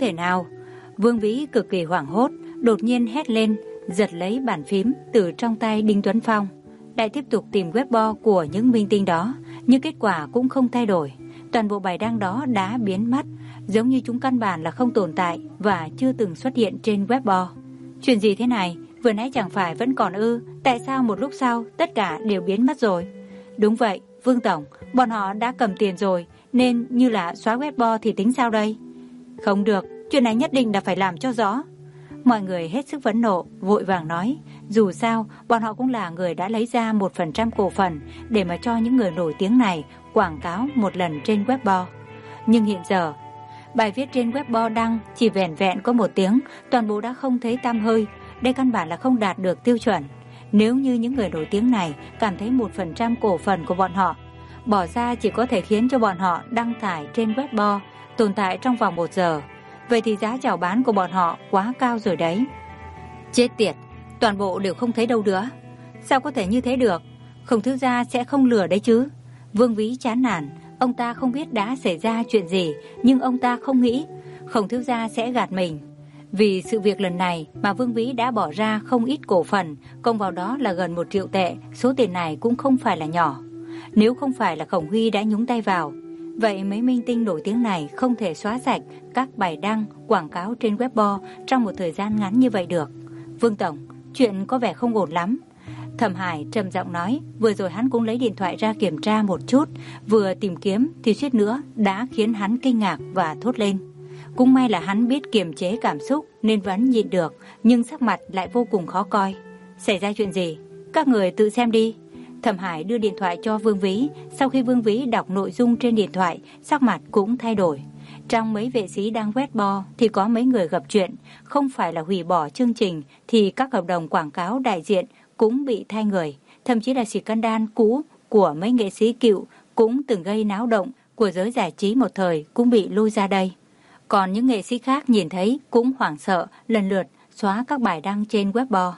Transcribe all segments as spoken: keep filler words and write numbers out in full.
thể nào? Vương Vĩ cực kỳ hoảng hốt, đột nhiên hét lên, giật lấy bàn phím từ trong tay Đinh Tuấn Phong, lại tiếp tục tìm webbo của những minh tinh đó, nhưng kết quả cũng không thay đổi. Toàn bộ bài đăng đó đã biến mất, giống như chúng căn bản là không tồn tại và chưa từng xuất hiện trên webbo. Chuyện gì thế này? Vừa nãy chẳng phải vẫn còn ư? Tại sao một lúc sau tất cả đều biến mất rồi? Đúng vậy, Vương Tổng, bọn họ đã cầm tiền rồi, nên như là xóa webbo thì tính sao đây? Không được, chuyện này nhất định là phải làm cho rõ. Mọi người hết sức phẫn nộ, vội vàng nói, dù sao, bọn họ cũng là người đã lấy ra một phần trăm cổ phần để mà cho những người nổi tiếng này quảng cáo một lần trên webbo. Nhưng hiện giờ, bài viết trên webbo đăng chỉ vẻn vẹn có một tiếng, toàn bộ đã không thấy tăm hơi. Đây căn bản là không đạt được tiêu chuẩn. Nếu như những người nổi tiếng này cảm thấy một phần trăm cổ phần của bọn họ bỏ ra chỉ có thể khiến cho bọn họ đăng tải trên webbo tồn tại trong vòng một giờ, vậy thì giá chào bán của bọn họ quá cao rồi đấy. Chết tiệt, toàn bộ đều không thấy đâu nữa. Sao có thể như thế được? Khổng thiếu gia sẽ không lừa đấy chứ? Vương Vĩ chán nản, ông ta không biết đã xảy ra chuyện gì, nhưng ông ta không nghĩ Khổng thiếu gia sẽ gạt mình. Vì sự việc lần này mà Vương Vĩ đã bỏ ra không ít cổ phần, cộng vào đó là gần một triệu tệ, số tiền này cũng không phải là nhỏ. Nếu không phải là Khổng Huy đã nhúng tay vào, vậy mấy minh tinh nổi tiếng này không thể xóa sạch các bài đăng, quảng cáo trên webbo trong một thời gian ngắn như vậy được. Vương Tổng, chuyện có vẻ không ổn lắm. Thẩm Hải trầm giọng nói, vừa rồi hắn cũng lấy điện thoại ra kiểm tra một chút, vừa tìm kiếm thì suýt nữa đã khiến hắn kinh ngạc và thốt lên. Cũng may là hắn biết kiềm chế cảm xúc nên vẫn nhịn được, nhưng sắc mặt lại vô cùng khó coi. Xảy ra chuyện gì? Các người tự xem đi. Thẩm Hải đưa điện thoại cho Vương Vĩ. Sau khi Vương Vĩ đọc nội dung trên điện thoại, sắc mặt cũng thay đổi. Trong mấy vệ sĩ đang webbo thì có mấy người gặp chuyện, không phải là hủy bỏ chương trình thì các hợp đồng quảng cáo đại diện cũng bị thay người. Thậm chí là scandal cũ của mấy nghệ sĩ cựu cũng từng gây náo động của giới giải trí một thời cũng bị lôi ra đây. Còn những nghệ sĩ khác nhìn thấy cũng hoảng sợ, lần lượt xóa các bài đăng trên webbo.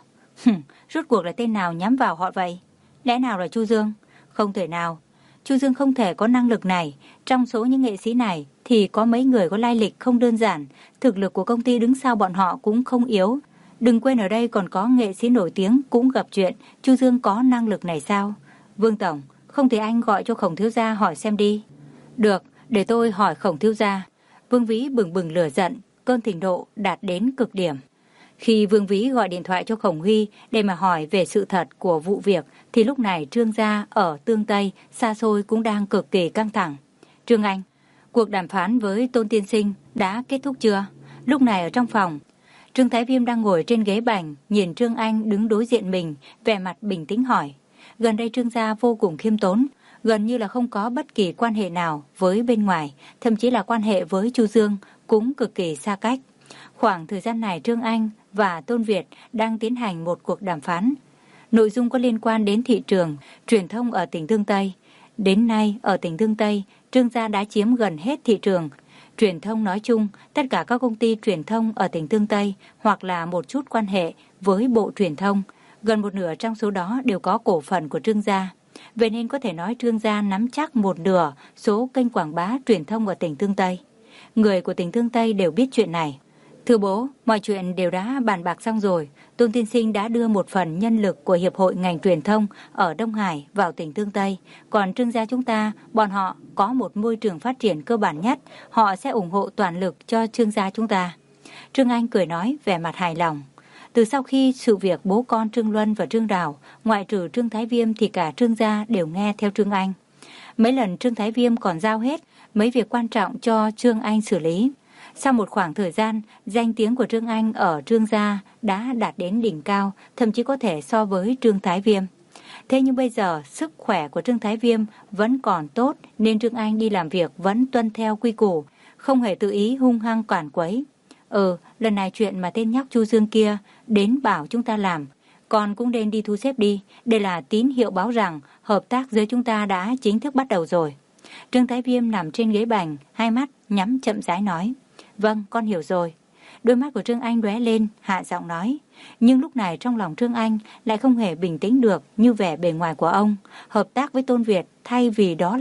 Rốt cuộc là tên nào nhắm vào họ vậy? Lẽ nào là Chu Dương? Không thể nào. Chu Dương không thể có năng lực này. Trong số những nghệ sĩ này thì có mấy người có lai lịch không đơn giản. Thực lực của công ty đứng sau bọn họ cũng không yếu. Đừng quên ở đây còn có nghệ sĩ nổi tiếng cũng gặp chuyện. Chu Dương có năng lực này sao? Vương Tổng, không thể anh gọi cho Khổng thiếu gia hỏi xem đi. Được, để tôi hỏi Khổng thiếu gia. Vương Vĩ bừng bừng lửa giận, cơn thịnh nộ đạt đến cực điểm. Khi Vương Vĩ gọi điện thoại cho Khổng Huy để mà hỏi về sự thật của vụ việc, thì lúc này Trương gia ở Tương Tây xa xôi cũng đang cực kỳ căng thẳng. Trương Anh, cuộc đàm phán với Tôn Tiên Sinh đã kết thúc chưa? Lúc này ở trong phòng, Trương Thái Viêm đang ngồi trên ghế bành, nhìn Trương Anh đứng đối diện mình, vẻ mặt bình tĩnh hỏi. Gần đây Trương gia vô cùng khiêm tốn, gần như là không có bất kỳ quan hệ nào với bên ngoài, thậm chí là quan hệ với Chu Dương cũng cực kỳ xa cách. Khoảng thời gian này Trương Anh và Tôn Việt đang tiến hành một cuộc đàm phán. Nội dung có liên quan đến thị trường, truyền thông ở tỉnh Tương Tây. Đến nay ở tỉnh Tương Tây, Trương gia đã chiếm gần hết thị trường. Truyền thông nói chung, tất cả các công ty truyền thông ở tỉnh Tương Tây hoặc là một chút quan hệ với Bộ Truyền thông, gần một nửa trong số đó đều có cổ phần của Trương gia. Vậy nên có thể nói Trương gia nắm chắc một nửa số kênh quảng bá truyền thông ở tỉnh Tương Tây. Người của tỉnh Tương Tây đều biết chuyện này. Thưa bố, mọi chuyện đều đã bàn bạc xong rồi. Tôn Tiên Sinh đã đưa một phần nhân lực của Hiệp hội ngành truyền thông ở Đông Hải vào tỉnh Tương Tây. Còn Trương gia chúng ta, bọn họ có một môi trường phát triển cơ bản nhất. Họ sẽ ủng hộ toàn lực cho Trương gia chúng ta. Trương Anh cười nói vẻ mặt hài lòng. Từ sau khi sự việc bố con Trương Luân và Trương Đào, ngoại trừ Trương Thái Viêm thì cả Trương gia đều nghe theo Trương Anh. Mấy lần Trương Thái Viêm còn giao hết mấy việc quan trọng cho Trương Anh xử lý. Sau một khoảng thời gian, danh tiếng của Trương Anh ở Trương gia đã đạt đến đỉnh cao, thậm chí có thể so với Trương Thái Viêm. Thế nhưng bây giờ, sức khỏe của Trương Thái Viêm vẫn còn tốt nên Trương Anh đi làm việc vẫn tuân theo quy củ, không hề tự ý hung hăng cản quấy. Ừ, lần này chuyện mà tên nhóc Chu Dương kia đến bảo chúng ta làm, con cũng nên đi thu xếp đi. Đây là tín hiệu báo rằng hợp tác giữa chúng ta đã chính thức bắt đầu rồi. Trương Thái Viêm nằm trên ghế bành, hai mắt nhắm chậm rãi nói. Vâng, con hiểu rồi. Đôi mắt của Trương Anh lóe lên, hạ giọng nói. Nhưng lúc này trong lòng Trương Anh lại không hề bình tĩnh được như vẻ bề ngoài của ông. Hợp tác với Tôn Việt thay vì đó là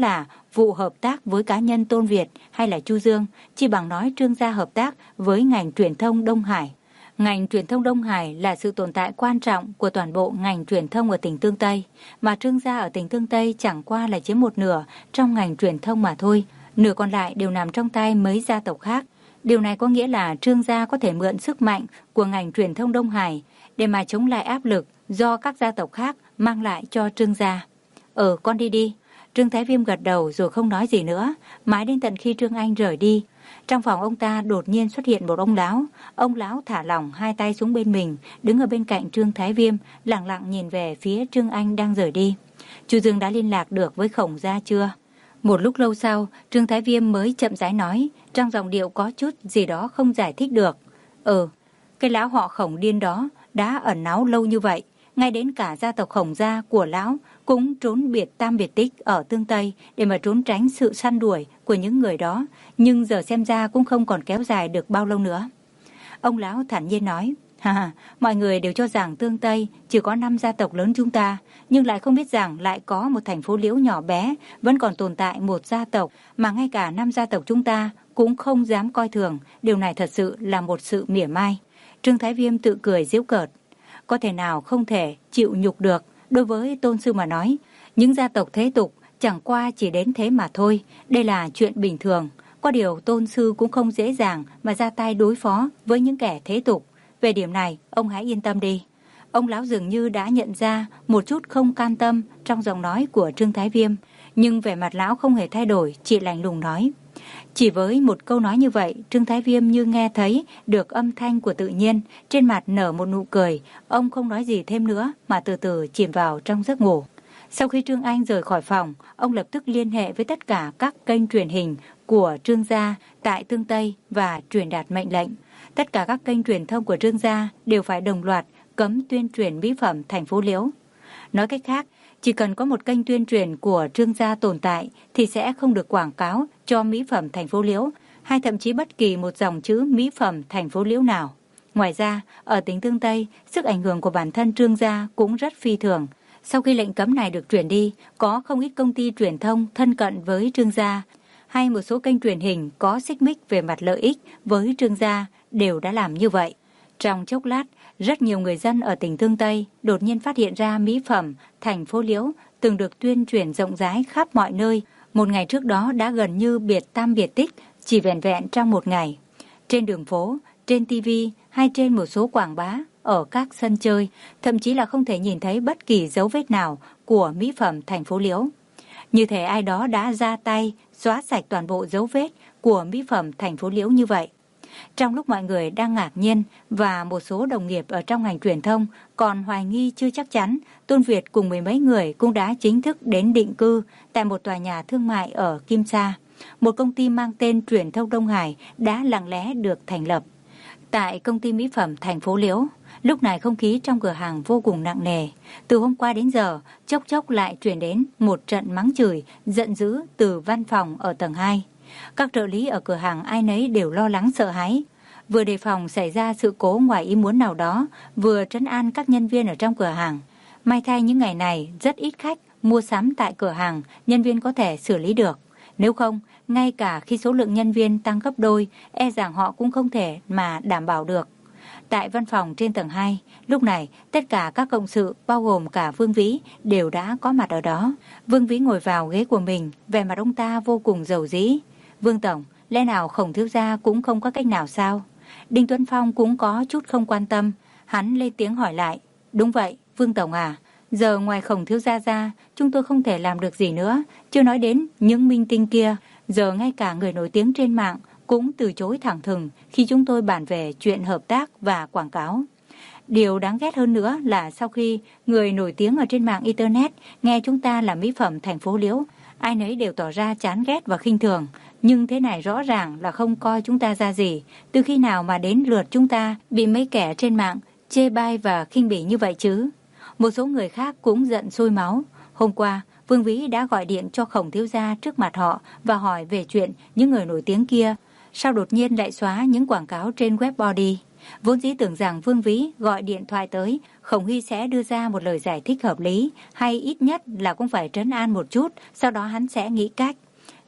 vụ hợp tác với cá nhân Tôn Việt hay là Chu Dương, chỉ bằng nói Trương gia hợp tác với ngành truyền thông Đông Hải. Ngành truyền thông Đông Hải là sự tồn tại quan trọng của toàn bộ ngành truyền thông ở tỉnh Tương Tây, mà Trương gia ở tỉnh Tương Tây chẳng qua là chiếm một nửa trong ngành truyền thông mà thôi, nửa còn lại đều nằm trong tay mấy gia tộc khác. Điều này có nghĩa là Trương gia có thể mượn sức mạnh của ngành truyền thông Đông Hải để mà chống lại áp lực do các gia tộc khác mang lại cho Trương gia. Ờ, con đi đi. Trương Thái Viêm gật đầu rồi không nói gì nữa, mãi đến tận khi Trương Anh rời đi. Trong phòng ông ta đột nhiên xuất hiện một ông lão. Ông lão thả lỏng hai tay xuống bên mình, đứng ở bên cạnh Trương Thái Viêm, lặng lặng nhìn về phía Trương Anh đang rời đi. Chu Dương đã liên lạc được với Khổng gia chưa? Một lúc lâu sau, Trương Thái Viêm mới chậm rãi nói, trong giọng điệu có chút gì đó không giải thích được. Ừ, cái lão họ Khổng điên đó đã ẩn náu lâu như vậy, ngay đến cả gia tộc Khổng gia của lão cũng trốn biệt tam biệt tích ở Tương Tây để mà trốn tránh sự săn đuổi của những người đó, nhưng giờ xem ra cũng không còn kéo dài được bao lâu nữa. Ông lão thản nhiên nói, ha ha, mọi người đều cho rằng Tương Tây chỉ có năm gia tộc lớn chúng ta, nhưng lại không biết rằng lại có một thành phố Liễu nhỏ bé vẫn còn tồn tại một gia tộc mà ngay cả năm gia tộc chúng ta cũng không dám coi thường. Điều này thật sự là một sự mỉa mai. Trương Thái Viêm tự cười giễu cợt. Có thể nào không thể chịu nhục được. Đối với Tôn sư mà nói, những gia tộc thế tục chẳng qua chỉ đến thế mà thôi. Đây là chuyện bình thường. Có điều Tôn sư cũng không dễ dàng mà ra tay đối phó với những kẻ thế tục. Về điểm này, ông hãy yên tâm đi. Ông lão dường như đã nhận ra một chút không can tâm trong giọng nói của Trương Thái Viêm, nhưng vẻ mặt lão không hề thay đổi, chỉ lạnh lùng nói. Chỉ với một câu nói như vậy, Trương Thái Viêm như nghe thấy được âm thanh của tự nhiên, trên mặt nở một nụ cười. Ông không nói gì thêm nữa mà từ từ chìm vào trong giấc ngủ. Sau khi Trương Anh rời khỏi phòng, ông lập tức liên hệ với tất cả các kênh truyền hình của Trương gia tại Tương Tây và truyền đạt mệnh lệnh. Tất cả các kênh truyền thông của Trương gia đều phải đồng loạt cấm tuyên truyền mỹ phẩm thành phố Liễu. Nói cách khác, chỉ cần có một kênh tuyên truyền của Trương gia tồn tại thì sẽ không được quảng cáo cho mỹ phẩm thành phố Liễu, hay thậm chí bất kỳ một dòng chữ mỹ phẩm thành phố Liễu nào. Ngoài ra, ở tỉnh Tương Tây, sức ảnh hưởng của bản thân Trương gia cũng rất phi thường. Sau khi lệnh cấm này được truyền đi, có không ít công ty truyền thông thân cận với Trương gia, hay một số kênh truyền hình có xích mích về mặt lợi ích với Trương gia đều đã làm như vậy. Trong chốc lát, rất nhiều người dân ở tỉnh Tương Tây đột nhiên phát hiện ra mỹ phẩm thành phố Liễu từng được tuyên truyền rộng rãi khắp mọi nơi. Một ngày trước đó đã gần như biệt tam biệt tích, chỉ vẹn vẹn trong một ngày. Trên đường phố, trên ti vi hay trên một số quảng bá, ở các sân chơi, thậm chí là không thể nhìn thấy bất kỳ dấu vết nào của mỹ phẩm thành phố Liễu. Như thể ai đó đã ra tay xóa sạch toàn bộ dấu vết của mỹ phẩm thành phố Liễu như vậy. Trong lúc mọi người đang ngạc nhiên và một số đồng nghiệp ở trong ngành truyền thông còn hoài nghi chưa chắc chắn, Tôn Việt cùng mười mấy người cũng đã chính thức đến định cư tại một tòa nhà thương mại ở Kim Sa. Một công ty mang tên Truyền thông Đông Hải đã lặng lẽ được thành lập. Tại công ty mỹ phẩm thành phố Liễu, lúc này không khí trong cửa hàng vô cùng nặng nề. Từ hôm qua đến giờ, chốc chốc lại truyền đến một trận mắng chửi, giận dữ từ văn phòng ở tầng hai. Các trợ lý ở cửa hàng ai nấy đều lo lắng sợ hãi, vừa đề phòng xảy ra sự cố ngoài ý muốn nào đó, vừa trấn an các nhân viên ở trong cửa hàng. May thay những ngày này rất ít khách mua sắm tại cửa hàng, nhân viên có thể xử lý được. Nếu không, ngay cả khi số lượng nhân viên tăng gấp đôi, e rằng họ cũng không thể mà đảm bảo được. Tại văn phòng trên tầng hai, lúc này tất cả các cộng sự bao gồm cả Vương Vĩ đều đã có mặt ở đó. Vương Vĩ ngồi vào ghế của mình, vẻ mặt ông ta vô cùng rầu rĩ. Vương tổng, lẽ nào Khổng thiếu gia cũng không có cách nào sao? Đinh Tuấn Phong cũng có chút không quan tâm, hắn lên tiếng hỏi lại. Đúng vậy, Vương tổng à, giờ ngoài Khổng thiếu gia ra, chúng tôi không thể làm được gì nữa, chưa nói đến những minh tinh kia, giờ ngay cả người nổi tiếng trên mạng cũng từ chối thẳng thừng khi chúng tôi bàn về chuyện hợp tác và quảng cáo. Điều đáng ghét hơn nữa là sau khi người nổi tiếng ở trên mạng Internet nghe chúng ta là mỹ phẩm thành phố Liễu, ai nấy đều tỏ ra chán ghét và khinh thường. Nhưng thế này rõ ràng là không coi chúng ta ra gì. Từ khi nào mà đến lượt chúng ta bị mấy kẻ trên mạng chê bai và khinh bỉ như vậy chứ? Một số người khác cũng giận sôi máu. Hôm qua, Vương Vĩ đã gọi điện cho Khổng thiếu gia trước mặt họ và hỏi về chuyện những người nổi tiếng kia. Sao đột nhiên lại xóa những quảng cáo trên web đi? Vốn dĩ tưởng rằng Vương Vĩ gọi điện thoại tới, Khổng Hy sẽ đưa ra một lời giải thích hợp lý, hay ít nhất là cũng phải trấn an một chút, sau đó hắn sẽ nghĩ cách.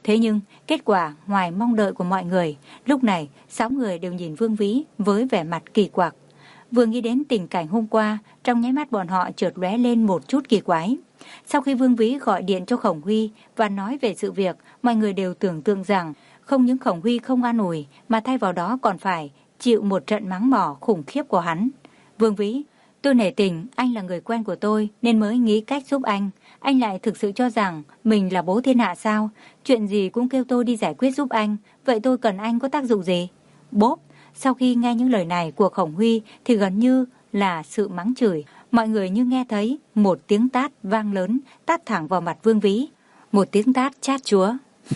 Thế nhưng, kết quả ngoài mong đợi của mọi người, lúc này sáu người đều nhìn Vương Vĩ với vẻ mặt kỳ quặc. Vừa nghĩ đến tình cảnh hôm qua, trong nháy mắt bọn họ chợt lóe lên một chút kỳ quái. Sau khi Vương Vĩ gọi điện cho Khổng Huy và nói về sự việc, mọi người đều tưởng tượng rằng không những Khổng Huy không an ủi mà thay vào đó còn phải chịu một trận mắng mỏ khủng khiếp của hắn. Vương Vĩ, tôi nể tình, anh là người quen của tôi nên mới nghĩ cách giúp anh. Anh lại thực sự cho rằng mình là bố thiên hạ sao? Chuyện gì cũng kêu tôi đi giải quyết giúp anh, vậy tôi cần anh có tác dụng gì? Bốp! Sau khi nghe những lời này của Khổng Huy thì gần như là sự mắng chửi. Mọi người như nghe thấy một tiếng tát vang lớn tát thẳng vào mặt Vương Vĩ. Một tiếng tát chát chúa.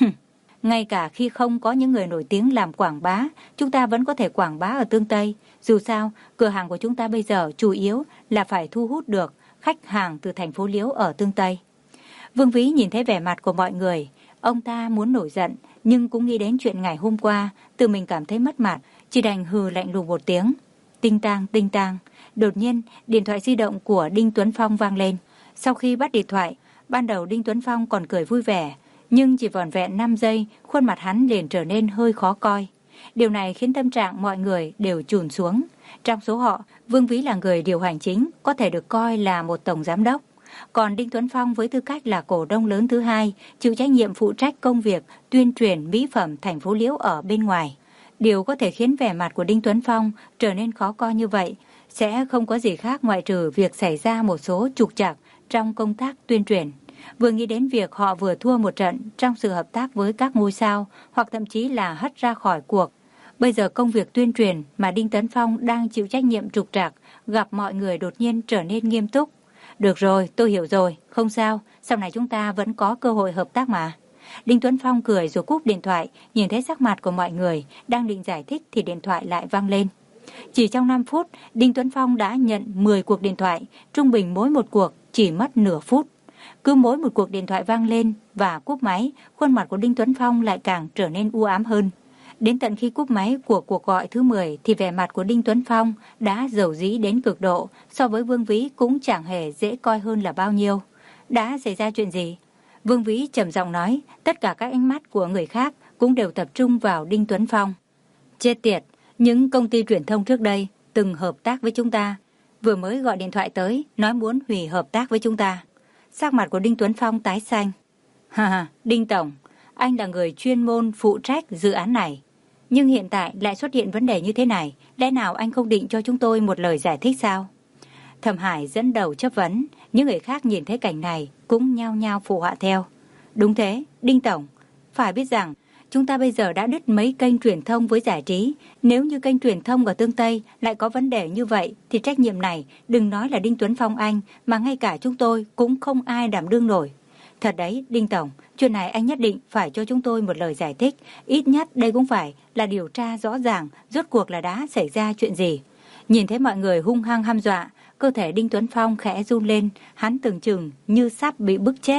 Ngay cả khi không có những người nổi tiếng làm quảng bá, chúng ta vẫn có thể quảng bá ở Tương Tây. Dù sao, cửa hàng của chúng ta bây giờ chủ yếu là phải thu hút được khách hàng từ thành phố Liễu ở Tương Tây. Vương Vĩ nhìn thấy vẻ mặt của mọi người. Ông ta muốn nổi giận, nhưng cũng nghĩ đến chuyện ngày hôm qua, tự mình cảm thấy mất mặt, chỉ đành hừ lạnh lùng một tiếng. Tinh tang, tinh tang. Đột nhiên, điện thoại di động của Đinh Tuấn Phong vang lên. Sau khi bắt điện thoại, ban đầu Đinh Tuấn Phong còn cười vui vẻ, nhưng chỉ vỏn vẹn năm giây, khuôn mặt hắn liền trở nên hơi khó coi. Điều này khiến tâm trạng mọi người đều chùn xuống. Trong số họ, Vương Vĩ là người điều hành chính, có thể được coi là một tổng giám đốc. Còn Đinh Tuấn Phong với tư cách là cổ đông lớn thứ hai, chịu trách nhiệm phụ trách công việc tuyên truyền mỹ phẩm thành phố Liễu ở bên ngoài. Điều có thể khiến vẻ mặt của Đinh Tuấn Phong trở nên khó coi như vậy sẽ không có gì khác ngoại trừ việc xảy ra một số trục trặc trong công tác tuyên truyền. Vừa nghĩ đến việc họ vừa thua một trận trong sự hợp tác với các ngôi sao hoặc thậm chí là hất ra khỏi cuộc. Bây giờ công việc tuyên truyền mà Đinh Tuấn Phong đang chịu trách nhiệm trục trặc gặp mọi người đột nhiên trở nên nghiêm túc. Được rồi, tôi hiểu rồi, không sao, sau này chúng ta vẫn có cơ hội hợp tác mà. Đinh Tuấn Phong cười rồi cúp điện thoại, nhìn thấy sắc mặt của mọi người, đang định giải thích thì điện thoại lại vang lên. Chỉ trong năm phút, Đinh Tuấn Phong đã nhận mười cuộc điện thoại, trung bình mỗi một cuộc chỉ mất nửa phút. Cứ mỗi một cuộc điện thoại vang lên và cúp máy, khuôn mặt của Đinh Tuấn Phong lại càng trở nên u ám hơn. Đến tận khi cúp máy của cuộc gọi thứ mười thì vẻ mặt của Đinh Tuấn Phong đã dầu dĩ đến cực độ, so với Vương Vĩ cũng chẳng hề dễ coi hơn là bao nhiêu. Đã xảy ra chuyện gì? Vương Vĩ trầm giọng nói, tất cả các ánh mắt của người khác cũng đều tập trung vào Đinh Tuấn Phong. Chết tiệt, những công ty truyền thông trước đây từng hợp tác với chúng ta, vừa mới gọi điện thoại tới nói muốn hủy hợp tác với chúng ta. Sắc mặt của Đinh Tuấn Phong tái xanh. Ha ha, Đinh Tổng, anh là người chuyên môn phụ trách dự án này. Nhưng hiện tại lại xuất hiện vấn đề như thế này, lẽ nào anh không định cho chúng tôi một lời giải thích sao? Thẩm Hải dẫn đầu chất vấn, những người khác nhìn thấy cảnh này cũng nhao nhao phụ họa theo. Đúng thế, Đinh Tổng, phải biết rằng chúng ta bây giờ đã đứt mấy kênh truyền thông với giải trí. Nếu như kênh truyền thông ở Tương Tây lại có vấn đề như vậy thì trách nhiệm này đừng nói là Đinh Tuấn Phong anh mà ngay cả chúng tôi cũng không ai đảm đương nổi. Thật đấy, Đinh Tổng, chuyện này anh nhất định phải cho chúng tôi một lời giải thích. Ít nhất đây cũng phải là điều tra rõ ràng rốt cuộc là đã xảy ra chuyện gì. Nhìn thấy mọi người hung hăng hăm dọa, cơ thể Đinh Tuấn Phong khẽ run lên, hắn tưởng chừng như sắp bị bức chết.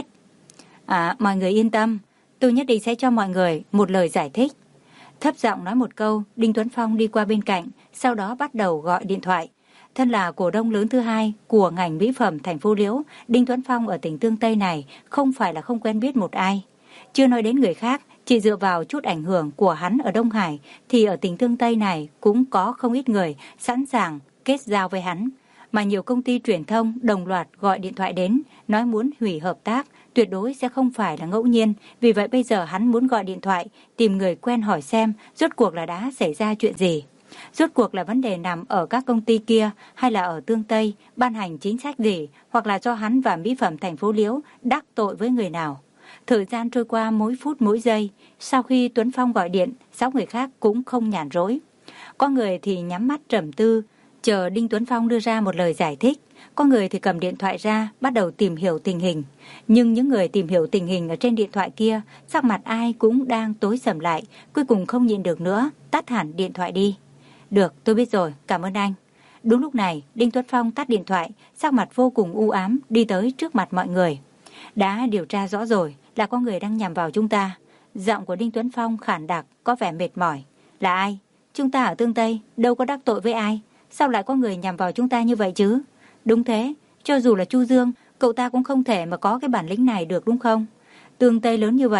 À, mọi người yên tâm, tôi nhất định sẽ cho mọi người một lời giải thích. Thấp giọng nói một câu, Đinh Tuấn Phong đi qua bên cạnh, sau đó bắt đầu gọi điện thoại. Thân là cổ đông lớn thứ hai của ngành mỹ phẩm thành phố Liễu, Đinh Tuấn Phong ở tỉnh Tương Tây này không phải là không quen biết một ai. Chưa nói đến người khác, chỉ dựa vào chút ảnh hưởng của hắn ở Đông Hải thì ở tỉnh Tương Tây này cũng có không ít người sẵn sàng kết giao với hắn. Mà nhiều công ty truyền thông đồng loạt gọi điện thoại đến, nói muốn hủy hợp tác, tuyệt đối sẽ không phải là ngẫu nhiên. Vì vậy bây giờ hắn muốn gọi điện thoại, tìm người quen hỏi xem rốt cuộc là đã xảy ra chuyện gì. Rốt cuộc là vấn đề nằm ở các công ty kia hay là ở Tương Tây ban hành chính sách gì, hoặc là do hắn và mỹ phẩm thành phố Liễu đắc tội với người nào. Thời gian trôi qua mỗi phút mỗi giây, sau khi Tuấn Phong gọi điện, sáu người khác cũng không nhàn rỗi. Có người thì nhắm mắt trầm tư, chờ Đinh Tuấn Phong đưa ra một lời giải thích. Có người thì cầm điện thoại ra, bắt đầu tìm hiểu tình hình. Nhưng những người tìm hiểu tình hình ở trên điện thoại kia, sắc mặt ai cũng đang tối sầm lại, cuối cùng không nhịn được nữa, tắt hẳn điện thoại đi. Được, tôi biết rồi, cảm ơn anh. Đúng lúc này, Đinh Tuấn Phong tắt điện thoại, sắc mặt vô cùng u ám, đi tới trước mặt mọi người. Đã điều tra rõ rồi, là có người đang nhằm vào chúng ta. Giọng của Đinh Tuấn Phong khản đặc, có vẻ mệt mỏi. Là ai? Chúng ta ở Tương Tây, đâu có đắc tội với ai. Sao lại có người nhằm vào chúng ta như vậy chứ? Đúng thế, cho dù là Chu Dương, cậu ta cũng không thể mà có cái bản lĩnh này được đúng không? Tương Tây lớn như vậy,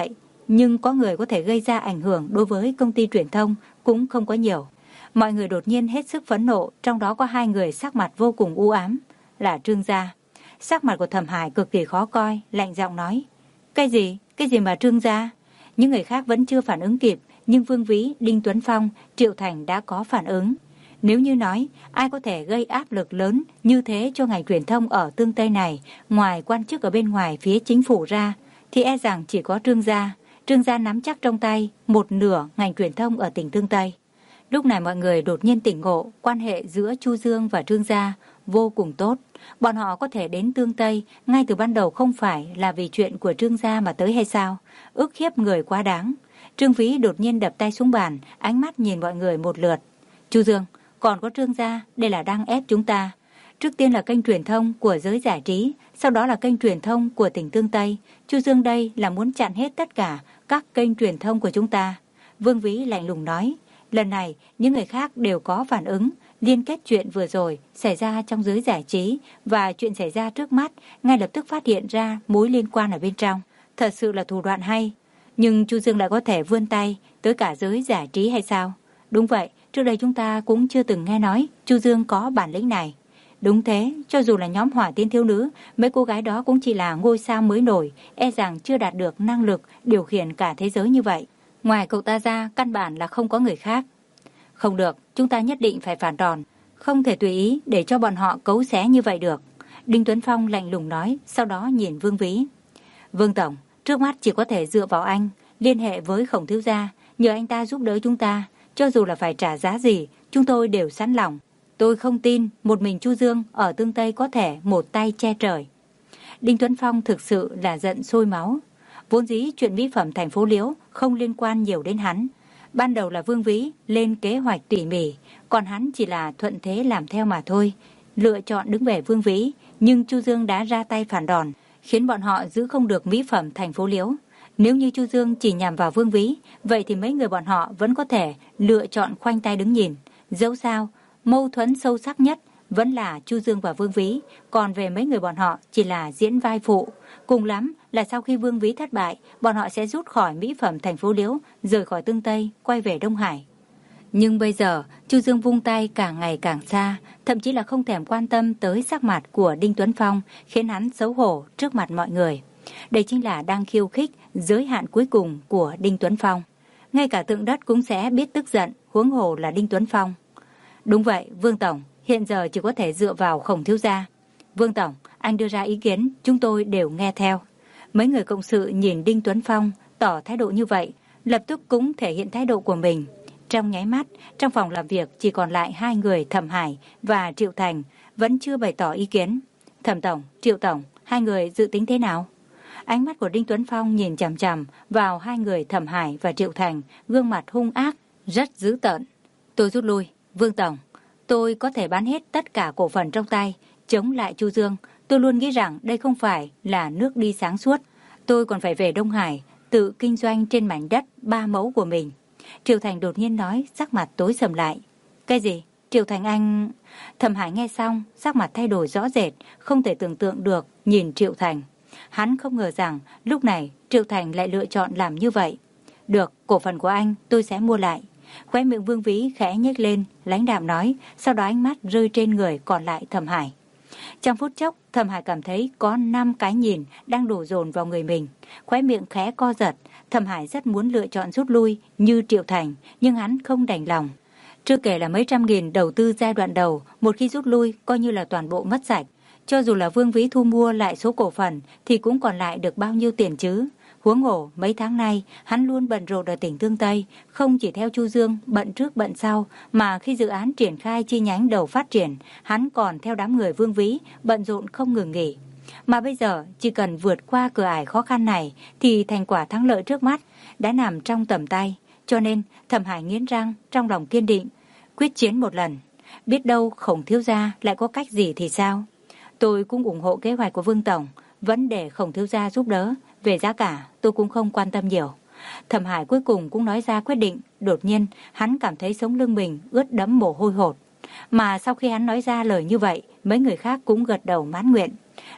nhưng có người có thể gây ra ảnh hưởng đối với công ty truyền thông cũng không có nhiều. Mọi người đột nhiên hết sức phẫn nộ, trong đó có hai người sắc mặt vô cùng u ám, là Trương gia. Sắc mặt của Thẩm Hải cực kỳ khó coi, lạnh giọng nói: Cái gì? Cái gì mà Trương gia? Những người khác vẫn chưa phản ứng kịp, nhưng Vương Vĩ, Đinh Tuấn Phong, Triệu Thành đã có phản ứng. Nếu như nói ai có thể gây áp lực lớn như thế cho ngành truyền thông ở Tương Tây này, ngoài quan chức ở bên ngoài phía chính phủ ra, thì e rằng chỉ có Trương gia. Trương gia nắm chắc trong tay một nửa ngành truyền thông ở tỉnh Tương Tây. Lúc này mọi người đột nhiên tỉnh ngộ, quan hệ giữa Chu Dương và Trương gia vô cùng tốt. Bọn họ có thể đến Tương Tây ngay từ ban đầu không phải là vì chuyện của Trương gia mà tới hay sao? Ức hiếp người quá đáng. Trương Vĩ đột nhiên đập tay xuống bàn, ánh mắt nhìn mọi người một lượt. Chu Dương, còn có Trương gia, đây là đang ép chúng ta. Trước tiên là kênh truyền thông của giới giải trí, sau đó là kênh truyền thông của tỉnh Tương Tây. Chu Dương đây là muốn chặn hết tất cả các kênh truyền thông của chúng ta. Vương Vĩ lạnh lùng nói. Lần này, những người khác đều có phản ứng, liên kết chuyện vừa rồi xảy ra trong giới giải trí và chuyện xảy ra trước mắt, ngay lập tức phát hiện ra mối liên quan ở bên trong. Thật sự là thủ đoạn hay. Nhưng Chu Dương lại có thể vươn tay tới cả giới giải trí hay sao? Đúng vậy, trước đây chúng ta cũng chưa từng nghe nói Chu Dương có bản lĩnh này. Đúng thế, cho dù là nhóm Hỏa Tiên Thiếu Nữ, mấy cô gái đó cũng chỉ là ngôi sao mới nổi, e rằng chưa đạt được năng lực điều khiển cả thế giới như vậy. Ngoài cậu ta ra, căn bản là không có người khác. Không được, chúng ta nhất định phải phản đòn, không thể tùy ý để cho bọn họ cấu xé như vậy được. Đinh Tuấn Phong lạnh lùng nói, sau đó nhìn Vương Vĩ. Vương Tổng, trước mắt chỉ có thể dựa vào anh, liên hệ với Khổng thiếu gia, nhờ anh ta giúp đỡ chúng ta, cho dù là phải trả giá gì, chúng tôi đều sẵn lòng. Tôi không tin một mình Chu Dương ở Tương Tây có thể một tay che trời. Đinh Tuấn Phong thực sự là giận sôi máu. Vốn dĩ chuyện mỹ phẩm thành phố Liễu không liên quan nhiều đến hắn. Ban đầu là Vương Vĩ lên kế hoạch tỉ mỉ, còn hắn chỉ là thuận thế làm theo mà thôi, lựa chọn đứng về Vương Vĩ. Nhưng Chu Dương đã ra tay phản đòn, khiến bọn họ giữ không được mỹ phẩm thành phố Liễu. Nếu như Chu Dương chỉ nhằm vào Vương Vĩ, vậy thì mấy người bọn họ vẫn có thể lựa chọn khoanh tay đứng nhìn. Dẫu sao, mâu thuẫn sâu sắc nhất vẫn là Chu Dương và Vương Vĩ, còn về mấy người bọn họ chỉ là diễn vai phụ. Cùng lắm là sau khi Vương Vĩ thất bại, bọn họ sẽ rút khỏi mỹ phẩm thành phố Liễu, rời khỏi Tương Tây, quay về Đông Hải. Nhưng bây giờ, Chu Dương vung tay càng ngày càng xa, thậm chí là không thèm quan tâm tới sắc mặt của Đinh Tuấn Phong, khiến hắn xấu hổ trước mặt mọi người. Đây chính là đang khiêu khích giới hạn cuối cùng của Đinh Tuấn Phong. Ngay cả tượng đất cũng sẽ biết tức giận, huống hồ là Đinh Tuấn Phong. Đúng vậy, Vương Tổng, hiện giờ chỉ có thể dựa vào Khổng thiếu gia. Vương Tổng, anh đưa ra ý kiến, chúng tôi đều nghe theo. Mấy người cộng sự nhìn Đinh Tuấn Phong tỏ thái độ như vậy, lập tức cũng thể hiện thái độ của mình. Trong nháy mắt, trong phòng làm việc chỉ còn lại hai người, Thẩm Hải và Triệu Thành, vẫn chưa bày tỏ ý kiến. Thẩm Tổng, Triệu Tổng, hai người dự tính thế nào? Ánh mắt của Đinh Tuấn Phong nhìn chằm chằm vào hai người Thẩm Hải và Triệu Thành, gương mặt hung ác, rất dữ tợn. Tôi rút lui. Vương Tổng, tôi có thể bán hết tất cả cổ phần trong tay, chống lại Chu Dương. Tôi luôn nghĩ rằng đây không phải là nước đi sáng suốt. Tôi còn phải về Đông Hải, tự kinh doanh trên mảnh đất ba mẫu của mình. Triệu Thành đột nhiên nói, sắc mặt tối sầm lại. Cái gì? Triệu Thành anh... Thẩm Hải nghe xong, sắc mặt thay đổi rõ rệt, không thể tưởng tượng được, nhìn Triệu Thành. Hắn không ngờ rằng lúc này Triệu Thành lại lựa chọn làm như vậy. Được, cổ phần của anh tôi sẽ mua lại. Khóe miệng Vương Vĩ khẽ nhếch lên, lãnh đạm nói, sau đó ánh mắt rơi trên người còn lại Thẩm Hải. Trong phút chốc, Thẩm Hải cảm thấy có năm cái nhìn đang đổ dồn vào người mình. Khóe miệng khẽ co giật, Thẩm Hải rất muốn lựa chọn rút lui như Triệu Thành, nhưng hắn không đành lòng. Chưa kể là mấy trăm nghìn đầu tư giai đoạn đầu, một khi rút lui coi như là toàn bộ mất sạch. Cho dù là Vương Vĩ thu mua lại số cổ phần thì cũng còn lại được bao nhiêu tiền chứ. Huống hồ mấy tháng nay hắn luôn bận rộn ở tỉnh Tương Tây, không chỉ theo Chu Dương bận trước bận sau, mà khi dự án triển khai chi nhánh đầu phát triển, hắn còn theo đám người Vương Vĩ bận rộn không ngừng nghỉ. Mà bây giờ chỉ cần vượt qua cửa ải khó khăn này thì thành quả thắng lợi trước mắt đã nằm trong tầm tay. Cho nên Thẩm Hải nghiến răng, trong lòng kiên định, quyết chiến một lần. Biết đâu Khổng thiếu gia lại có cách gì thì sao? Tôi cũng ủng hộ kế hoạch của Vương Tổng, vẫn để Khổng thiếu gia giúp đỡ. Về giá cả, tôi cũng không quan tâm nhiều. Thẩm Hải cuối cùng cũng nói ra quyết định. Đột nhiên, hắn cảm thấy sống lưng mình ướt đẫm mồ hôi hột. Mà sau khi hắn nói ra lời như vậy, mấy người khác cũng gật đầu mãn nguyện.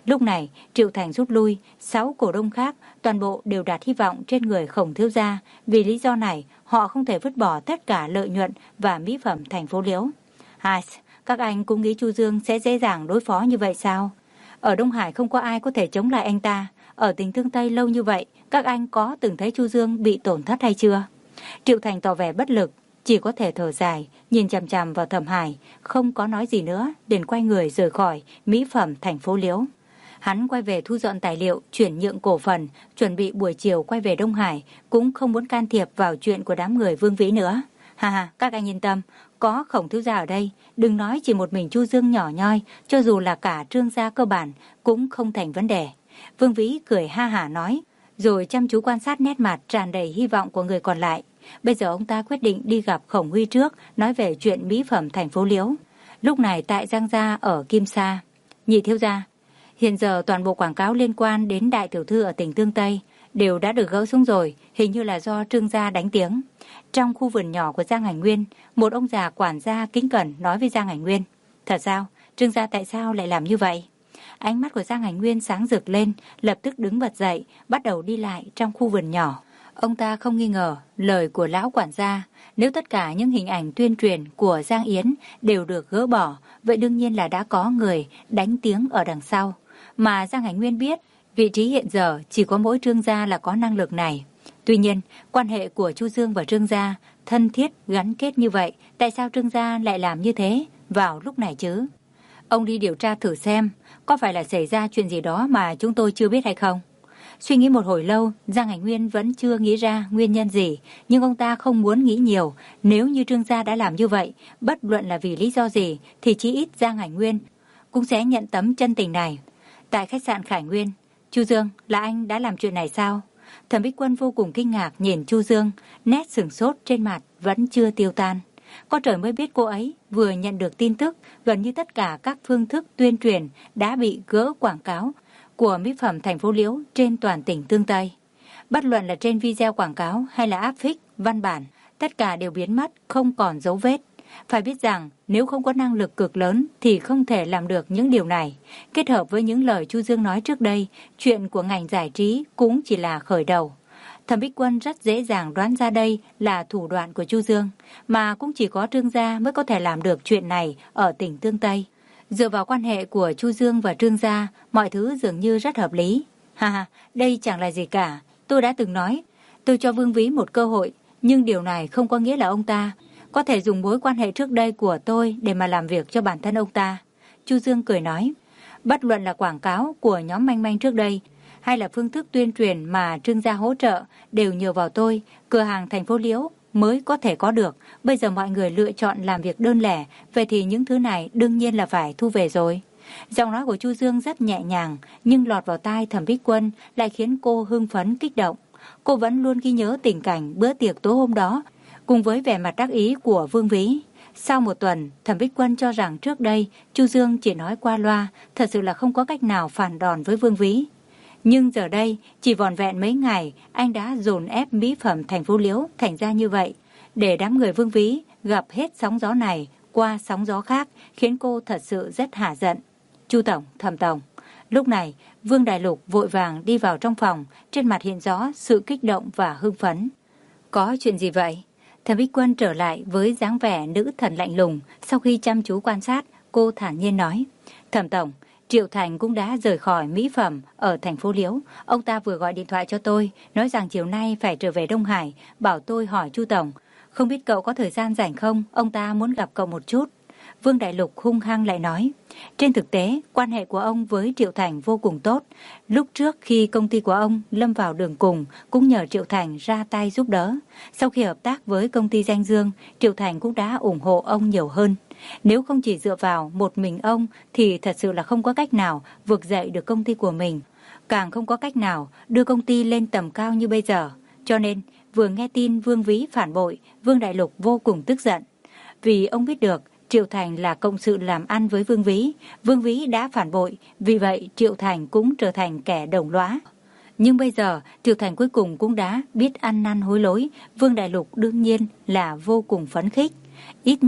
Lúc này, Triệu Thành rút lui, sáu cổ đông khác toàn bộ đều đặt hy vọng trên người Khổng thiếu gia. Vì lý do này, họ không thể vứt bỏ tất cả lợi nhuận và mỹ phẩm thành phố Liễu. Hai, các anh cũng nghĩ Chu Dương sẽ dễ dàng đối phó như vậy sao? Ở Đông Hải không có ai có thể chống lại anh ta. Ở tỉnh Thương Tây lâu như vậy, các anh có từng thấy Chu Dương bị tổn thất hay chưa? Triệu Thành tỏ vẻ bất lực, chỉ có thể thở dài, nhìn chằm chằm vào Thẩm Hải, không có nói gì nữa, liền quay người rời khỏi mỹ phẩm thành phố Liễu. Hắn quay về thu dọn tài liệu, chuyển nhượng cổ phần, chuẩn bị buổi chiều quay về Đông Hải, cũng không muốn can thiệp vào chuyện của đám người Vương Vĩ nữa. Ha ha, các anh yên tâm, có Khổng thiếu gia ở đây, đừng nói chỉ một mình Chu Dương nhỏ nhoi, cho dù là cả Trương gia cơ bản cũng không thành vấn đề. Vương Vĩ cười ha hả nói, rồi chăm chú quan sát nét mặt tràn đầy hy vọng của người còn lại. Bây giờ ông ta quyết định đi gặp Khổng Huy trước, nói về chuyện mỹ phẩm thành phố Liễu. Lúc này tại Giang gia ở Kim Sa, Nhị thiếu gia, hiện giờ toàn bộ quảng cáo liên quan đến đại tiểu thư ở tỉnh Tương Tây đều đã được gỡ xuống rồi, hình như là do Trương gia đánh tiếng. Trong khu vườn nhỏ của Giang Hành Nguyên, một ông già quản gia kính cẩn nói với Giang Hành Nguyên, thật sao? Trương gia tại sao lại làm như vậy? Ánh mắt của Giang Hành Nguyên sáng rực lên, lập tức đứng bật dậy, bắt đầu đi lại trong khu vườn nhỏ. Ông ta không nghi ngờ lời của lão quản gia, nếu tất cả những hình ảnh tuyên truyền của Giang Yến đều được gỡ bỏ, vậy đương nhiên là đã có người đánh tiếng ở đằng sau. Mà Giang Hành Nguyên biết, vị trí hiện giờ chỉ có mỗi Trương gia là có năng lực này. Tuy nhiên, quan hệ của Chu Dương và Trương gia thân thiết gắn kết như vậy, tại sao Trương gia lại làm như thế vào lúc này chứ? Ông đi điều tra thử xem, có phải là xảy ra chuyện gì đó mà chúng tôi chưa biết hay không? Suy nghĩ một hồi lâu, Giang Hành Nguyên vẫn chưa nghĩ ra nguyên nhân gì, nhưng ông ta không muốn nghĩ nhiều. Nếu như Trương gia đã làm như vậy, bất luận là vì lý do gì, thì chí ít Giang Hành Nguyên cũng sẽ nhận tấm chân tình này. Tại khách sạn Khải Nguyên, Chu Dương, là anh đã làm chuyện này sao? Thẩm Bích Quân vô cùng kinh ngạc nhìn Chu Dương, nét sửng sốt trên mặt vẫn chưa tiêu tan. Có trời mới biết cô ấy vừa nhận được tin tức gần như tất cả các phương thức tuyên truyền đã bị gỡ quảng cáo của mỹ phẩm thành phố Liễu trên toàn tỉnh Tương Tây. Bất luận là trên video quảng cáo hay là áp phích, văn bản, tất cả đều biến mất, không còn dấu vết. Phải biết rằng nếu không có năng lực cực lớn thì không thể làm được những điều này. Kết hợp với những lời Chu Dương nói trước đây, chuyện của ngành giải trí cũng chỉ là khởi đầu. Thẩm Bích Quân rất dễ dàng đoán ra đây là thủ đoạn của Chu Dương, mà cũng chỉ có Trương gia mới có thể làm được chuyện này ở tỉnh Tương Tây. Dựa vào quan hệ của Chu Dương và Trương gia, mọi thứ dường như rất hợp lý. Ha ha, đây chẳng là gì cả. Tôi đã từng nói, tôi cho Vương Vĩ một cơ hội, nhưng điều này không có nghĩa là ông ta có thể dùng mối quan hệ trước đây của tôi để mà làm việc cho bản thân ông ta. Chu Dương cười nói, bất luận là quảng cáo của nhóm Manh Manh trước đây, hay là phương thức tuyên truyền mà Trương gia hỗ trợ đều nhờ vào tôi, cửa hàng thành phố Liễu mới có thể có được. Bây giờ mọi người lựa chọn làm việc đơn lẻ, vậy thì những thứ này đương nhiên là phải thu về rồi. Giọng nói của Chu Dương rất nhẹ nhàng, nhưng lọt vào tai Thẩm Bích Quân lại khiến cô hưng phấn kích động. Cô vẫn luôn ghi nhớ tình cảnh bữa tiệc tối hôm đó, cùng với vẻ mặt đắc ý của Vương Vĩ. Sau một tuần, Thẩm Bích Quân cho rằng trước đây Chu Dương chỉ nói qua loa, thật sự là không có cách nào phản đòn với Vương Vĩ. Nhưng giờ đây, chỉ vòn vẹn mấy ngày, anh đã dồn ép mỹ phẩm thành phố Liễu thành ra như vậy. Để đám người Vương Vĩ gặp hết sóng gió này qua sóng gió khác, khiến cô thật sự rất hả giận. Chu Tổng, Thẩm Tổng. Lúc này, Vương Đại Lục vội vàng đi vào trong phòng, trên mặt hiện rõ sự kích động và hưng phấn. Có chuyện gì vậy? Thẩm Bích Quân trở lại với dáng vẻ nữ thần lạnh lùng. Sau khi chăm chú quan sát, cô thản nhiên nói, Thẩm Tổng, Triệu Thành cũng đã rời khỏi mỹ phẩm ở thành phố Liễu. Ông ta vừa gọi điện thoại cho tôi, nói rằng chiều nay phải trở về Đông Hải, bảo tôi hỏi Chu Tổng. Không biết cậu có thời gian rảnh không? Ông ta muốn gặp cậu một chút. Vương Đại Lục hung hăng lại nói, trên thực tế, quan hệ của ông với Triệu Thành vô cùng tốt. Lúc trước khi công ty của ông lâm vào đường cùng, cũng nhờ Triệu Thành ra tay giúp đỡ. Sau khi hợp tác với công ty Danh Dương, Triệu Thành cũng đã ủng hộ ông nhiều hơn. Nếu không chỉ dựa vào một mình ông thì thật sự là không có cách nào vực dậy được công ty của mình. Càng không có cách nào đưa công ty lên tầm cao như bây giờ. Cho nên, vừa nghe tin Vương Vĩ phản bội, Vương Đại Lục vô cùng tức giận. Vì ông biết được Triệu Thành là cộng sự làm ăn với Vương Vĩ. Vương Vĩ đã phản bội, vì vậy Triệu Thành cũng trở thành kẻ đồng lõa. Nhưng bây giờ, Triệu Thành cuối cùng cũng đã biết ăn năn hối lỗi. Vương Đại Lục đương nhiên là vô cùng phấn khích. Ít nhất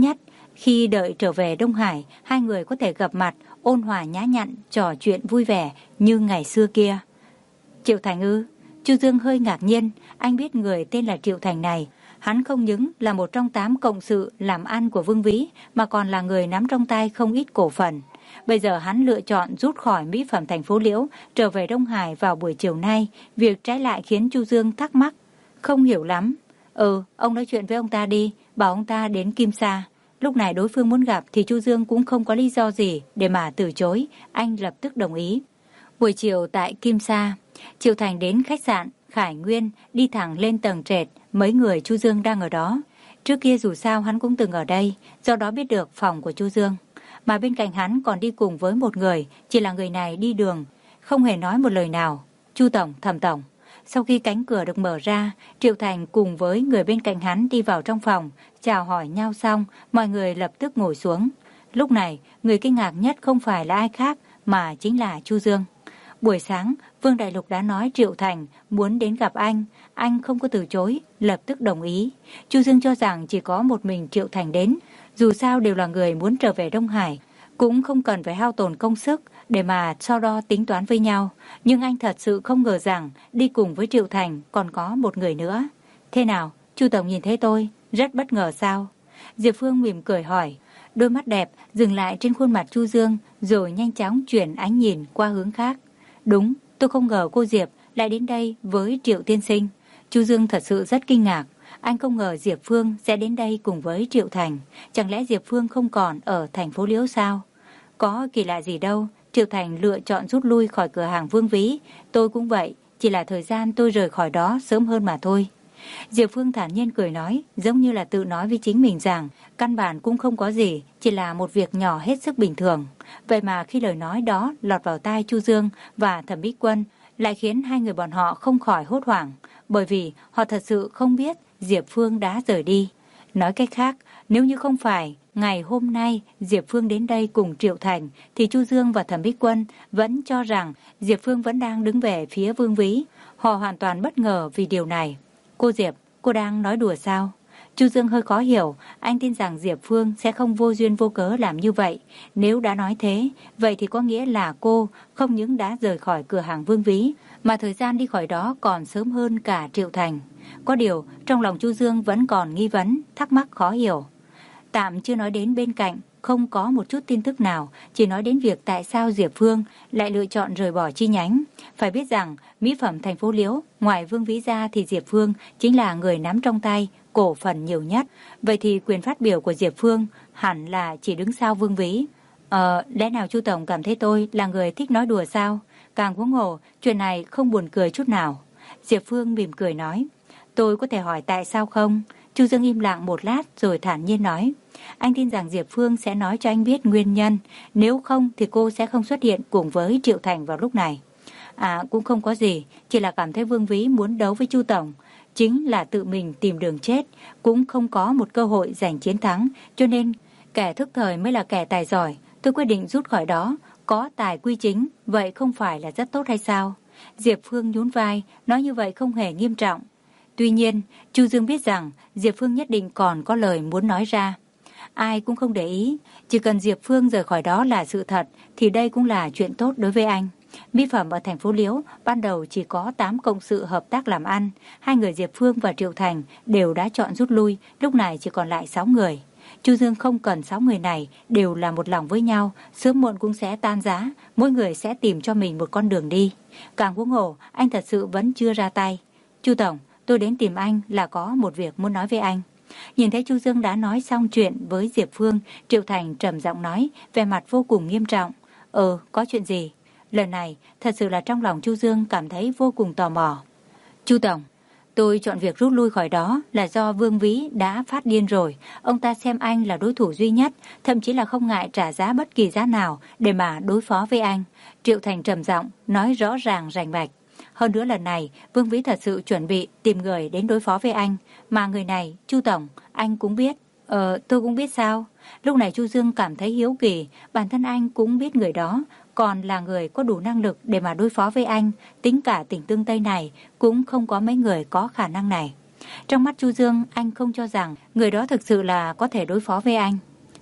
Khi đợi trở về Đông Hải, hai người có thể gặp mặt, ôn hòa nhã nhặn, trò chuyện vui vẻ như ngày xưa kia. Triệu Thành ư? Chu Dương hơi ngạc nhiên, anh biết người tên là Triệu Thành này. Hắn không những là một trong tám cộng sự làm ăn của Vương Vĩ, mà còn là người nắm trong tay không ít cổ phần. Bây giờ hắn lựa chọn rút khỏi mỹ phẩm thành phố Liễu, trở về Đông Hải vào buổi chiều nay. Việc trái lại khiến Chu Dương thắc mắc, không hiểu lắm. Ừ, ông nói chuyện với ông ta đi, bảo ông ta đến Kim Sa. Lúc này đối phương muốn gặp thì Chu Dương cũng không có lý do gì để mà từ chối, anh lập tức đồng ý. Buổi chiều tại Kim Sa, Triệu Thành đến khách sạn Khải Nguyên, đi thẳng lên tầng trệt, mấy người Chu Dương đang ở đó. Trước kia dù sao hắn cũng từng ở đây, do đó biết được phòng của Chu Dương. Mà bên cạnh hắn còn đi cùng với một người, chỉ là người này đi đường, không hề nói một lời nào. Chu Tổng, Thẩm Tổng. Sau khi cánh cửa được mở ra, Triệu Thành cùng với người bên cạnh hắn đi vào trong phòng, chào hỏi nhau xong, mọi người lập tức ngồi xuống. Lúc này, người kinh ngạc nhất không phải là ai khác, mà chính là Chu Dương. Buổi sáng, Vương Đại Lục đã nói Triệu Thành muốn đến gặp anh, anh không có từ chối, lập tức đồng ý. Chu Dương cho rằng chỉ có một mình Triệu Thành đến, dù sao đều là người muốn trở về Đông Hải, cũng không cần phải hao tổn công sức để mà so đo tính toán với nhau. Nhưng anh thật sự không ngờ rằng đi cùng với Triệu Thành còn có một người nữa. Thế nào, Chu Tổng nhìn thấy tôi, rất bất ngờ sao? Diệp Phương mỉm cười hỏi, đôi mắt đẹp dừng lại trên khuôn mặt Chu Dương, rồi nhanh chóng chuyển ánh nhìn qua hướng khác. Đúng, tôi không ngờ cô Diệp lại đến đây với Triệu tiên sinh. Chu Dương thật sự rất kinh ngạc. Anh không ngờ Diệp Phương sẽ đến đây cùng với Triệu Thành. Chẳng lẽ Diệp Phương không còn ở thành phố Liễu sao? Có kỳ lạ gì đâu. Triệu Thành lựa chọn rút lui khỏi cửa hàng Vương Vĩ. Tôi cũng vậy, chỉ là thời gian tôi rời khỏi đó sớm hơn mà thôi. Diệp Phương thản nhiên cười nói, giống như là tự nói với chính mình rằng căn bản cũng không có gì, chỉ là một việc nhỏ hết sức bình thường. Vậy mà khi lời nói đó lọt vào tai Chu Dương và Thẩm Bích Quân, lại khiến hai người bọn họ không khỏi hốt hoảng, bởi vì họ thật sự không biết Diệp Phương đã rời đi. Nói cách khác, nếu như không phải ngày hôm nay Diệp Phương đến đây cùng Triệu Thành, thì Chu Dương và Thẩm Bích Quân vẫn cho rằng Diệp Phương vẫn đang đứng về phía Vương Vĩ. Họ hoàn toàn bất ngờ vì điều này. Cô Diệp, cô đang nói đùa sao? Chu Dương hơi khó hiểu, anh tin rằng Diệp Phương sẽ không vô duyên vô cớ làm như vậy. Nếu đã nói thế, vậy thì có nghĩa là cô không những đã rời khỏi cửa hàng Vương Vĩ, mà thời gian đi khỏi đó còn sớm hơn cả Triệu Thành. Có điều, trong lòng Chu Dương vẫn còn nghi vấn, thắc mắc khó hiểu. Tạm chưa nói đến bên cạnh, không có một chút tin tức nào, chỉ nói đến việc tại sao Diệp Phương lại lựa chọn rời bỏ chi nhánh. Phải biết rằng, mỹ phẩm thành phố Liễu, ngoài Vương Vĩ ra thì Diệp Phương chính là người nắm trong tay cổ phần nhiều nhất. Vậy thì quyền phát biểu của Diệp Phương hẳn là chỉ đứng sau Vương Vĩ. Ờ, lẽ nào Chu Tổng cảm thấy tôi là người thích nói đùa sao? Càng huống hồ, chuyện này không buồn cười chút nào. Diệp Phương mỉm cười nói, tôi có thể hỏi tại sao không? Chu Dương im lặng một lát rồi thản nhiên nói, anh tin rằng Diệp Phương sẽ nói cho anh biết nguyên nhân, nếu không thì cô sẽ không xuất hiện cùng với Triệu Thành vào lúc này. À, cũng không có gì, chỉ là cảm thấy Vương Vĩ muốn đấu với Chu Tổng, chính là tự mình tìm đường chết, cũng không có một cơ hội giành chiến thắng, cho nên kẻ thức thời mới là kẻ tài giỏi. Tôi quyết định rút khỏi đó, có tài quy chính, vậy không phải là rất tốt hay sao? Diệp Phương nhún vai, nói như vậy không hề nghiêm trọng. Tuy nhiên, Chu Dương biết rằng Diệp Phương nhất định còn có lời muốn nói ra. Ai cũng không để ý, chỉ cần Diệp Phương rời khỏi đó là sự thật, thì đây cũng là chuyện tốt đối với anh. Mỹ phẩm ở thành phố Liễu ban đầu chỉ có tám cộng sự hợp tác làm ăn, hai người Diệp Phương và Triệu Thành đều đã chọn rút lui, lúc này chỉ còn lại sáu người. Chu Dương không cần sáu người này đều là một lòng với nhau, sớm muộn cũng sẽ tan rã, mỗi người sẽ tìm cho mình một con đường đi. Càng huống hồ, anh thật sự vẫn chưa ra tay. Chu Tổng, tôi đến tìm anh là có một việc muốn nói với anh. Nhìn thấy Chu Dương đã nói xong chuyện với Diệp Phương, Triệu Thành trầm giọng nói, vẻ mặt vô cùng nghiêm trọng. Ờ, có chuyện gì? Lần này, thật sự là trong lòng Chu Dương cảm thấy vô cùng tò mò. Chu Tổng, tôi chọn việc rút lui khỏi đó là do Vương Vĩ đã phát điên rồi. Ông ta xem anh là đối thủ duy nhất, thậm chí là không ngại trả giá bất kỳ giá nào để mà đối phó với anh. Triệu Thành trầm giọng, nói rõ ràng rành mạch. Hơn nữa lần này, Vương Vĩ thật sự chuẩn bị tìm người đến đối phó với anh. Mà người này, Chu Tổng, anh cũng biết. Ờ, tôi cũng biết sao. Lúc này Chu Dương cảm thấy hiếu kỳ, bản thân anh cũng biết người đó, còn là người có đủ năng lực để mà đối phó với anh. Tính cả tỉnh Tương Tây này, cũng không có mấy người có khả năng này. Trong mắt Chu Dương, anh không cho rằng người đó thực sự là có thể đối phó với anh.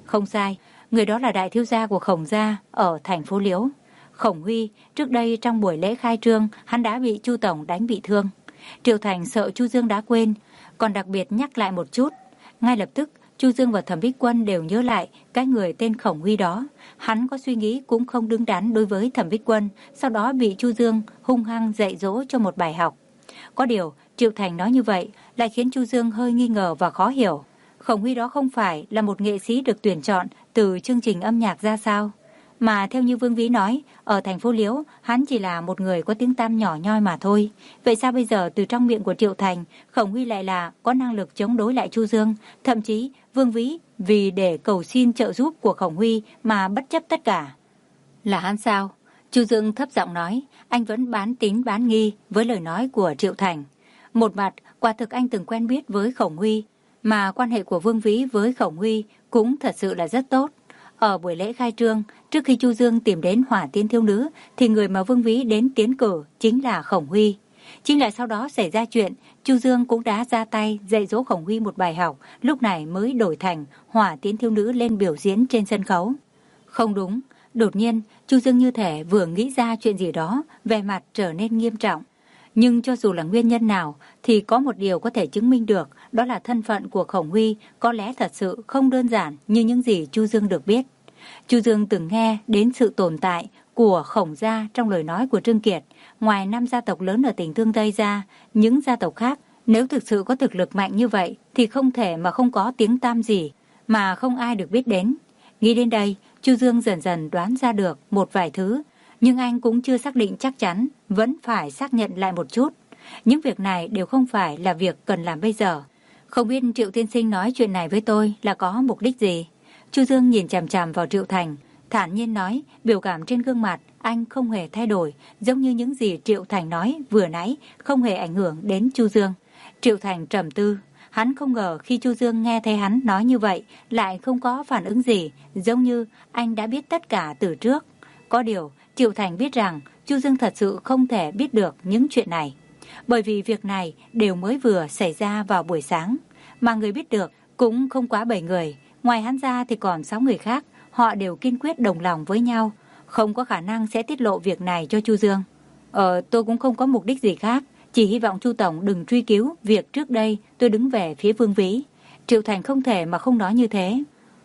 Không sai, người đó là đại thiếu gia của Khổng gia ở thành phố Liễu. Khổng Huy, trước đây trong buổi lễ khai trương, hắn đã bị Chu tổng đánh bị thương. Triệu Thành sợ Chu Dương đã quên, còn đặc biệt nhắc lại một chút. Ngay lập tức, Chu Dương và Thẩm Bích Quân đều nhớ lại cái người tên Khổng Huy đó. Hắn có suy nghĩ cũng không đứng đắn đối với Thẩm Bích Quân, sau đó bị Chu Dương hung hăng dạy dỗ cho một bài học. Có điều, Triệu Thành nói như vậy lại khiến Chu Dương hơi nghi ngờ và khó hiểu. Khổng Huy đó không phải là một nghệ sĩ được tuyển chọn từ chương trình âm nhạc ra sao? Mà theo như Vương Vĩ nói, ở thành phố Liễu, hắn chỉ là một người có tiếng tăm nhỏ nhoi mà thôi. Vậy sao bây giờ từ trong miệng của Triệu Thành, Khổng Huy lại là có năng lực chống đối lại Chu Dương? Thậm chí, Vương Vĩ vì để cầu xin trợ giúp của Khổng Huy mà bất chấp tất cả. Là hắn sao? Chu Dương thấp giọng nói, anh vẫn bán tín bán nghi với lời nói của Triệu Thành. Một mặt, quả thực anh từng quen biết với Khổng Huy, mà quan hệ của Vương Vĩ với Khổng Huy cũng thật sự là rất tốt. Ở buổi lễ khai trương, trước khi Chu Dương tìm đến Hỏa Tiên Thiếu Nữ, thì người mà Vương Vĩ đến tiến cử chính là Khổng Huy. Chính là sau đó xảy ra chuyện, Chu Dương cũng đã ra tay dạy dỗ Khổng Huy một bài học, lúc này mới đổi thành Hỏa Tiên Thiếu Nữ lên biểu diễn trên sân khấu. Không đúng, đột nhiên Chu Dương như thể vừa nghĩ ra chuyện gì đó, vẻ mặt trở nên nghiêm trọng. Nhưng cho dù là nguyên nhân nào thì có một điều có thể chứng minh được, đó là thân phận của Khổng Huy có lẽ thật sự không đơn giản như những gì Chu Dương được biết. Chu Dương từng nghe đến sự tồn tại của Khổng gia trong lời nói của Trương Kiệt. Ngoài năm gia tộc lớn ở tỉnh Thương Tây ra, những gia tộc khác nếu thực sự có thực lực mạnh như vậy thì không thể mà không có tiếng tăm gì mà không ai được biết đến. Nghĩ đến đây, Chu Dương dần dần đoán ra được một vài thứ, nhưng anh cũng chưa xác định chắc chắn, vẫn phải xác nhận lại một chút. Những việc này đều không phải là việc cần làm bây giờ. Không biết Triệu tiên sinh nói chuyện này với tôi là có mục đích gì? Chu Dương nhìn chằm chằm vào Triệu Thành, thản nhiên nói, biểu cảm trên gương mặt anh không hề thay đổi, giống như những gì Triệu Thành nói vừa nãy không hề ảnh hưởng đến Chu Dương. Triệu Thành trầm tư, hắn không ngờ khi Chu Dương nghe thấy hắn nói như vậy lại không có phản ứng gì, giống như anh đã biết tất cả từ trước. Có điều, Triệu Thành biết rằng Chu Dương thật sự không thể biết được những chuyện này, bởi vì việc này đều mới vừa xảy ra vào buổi sáng, mà người biết được cũng không quá bảy người, ngoài hắn ra thì còn sáu người khác, họ đều kiên quyết đồng lòng với nhau, không có khả năng sẽ tiết lộ việc này cho Chu Dương. Ờ, tôi cũng không có mục đích gì khác, chỉ hy vọng Chu Tổng đừng truy cứu việc trước đây tôi đứng về phía Vương Vĩ. Triệu Thành không thể mà không nói như thế.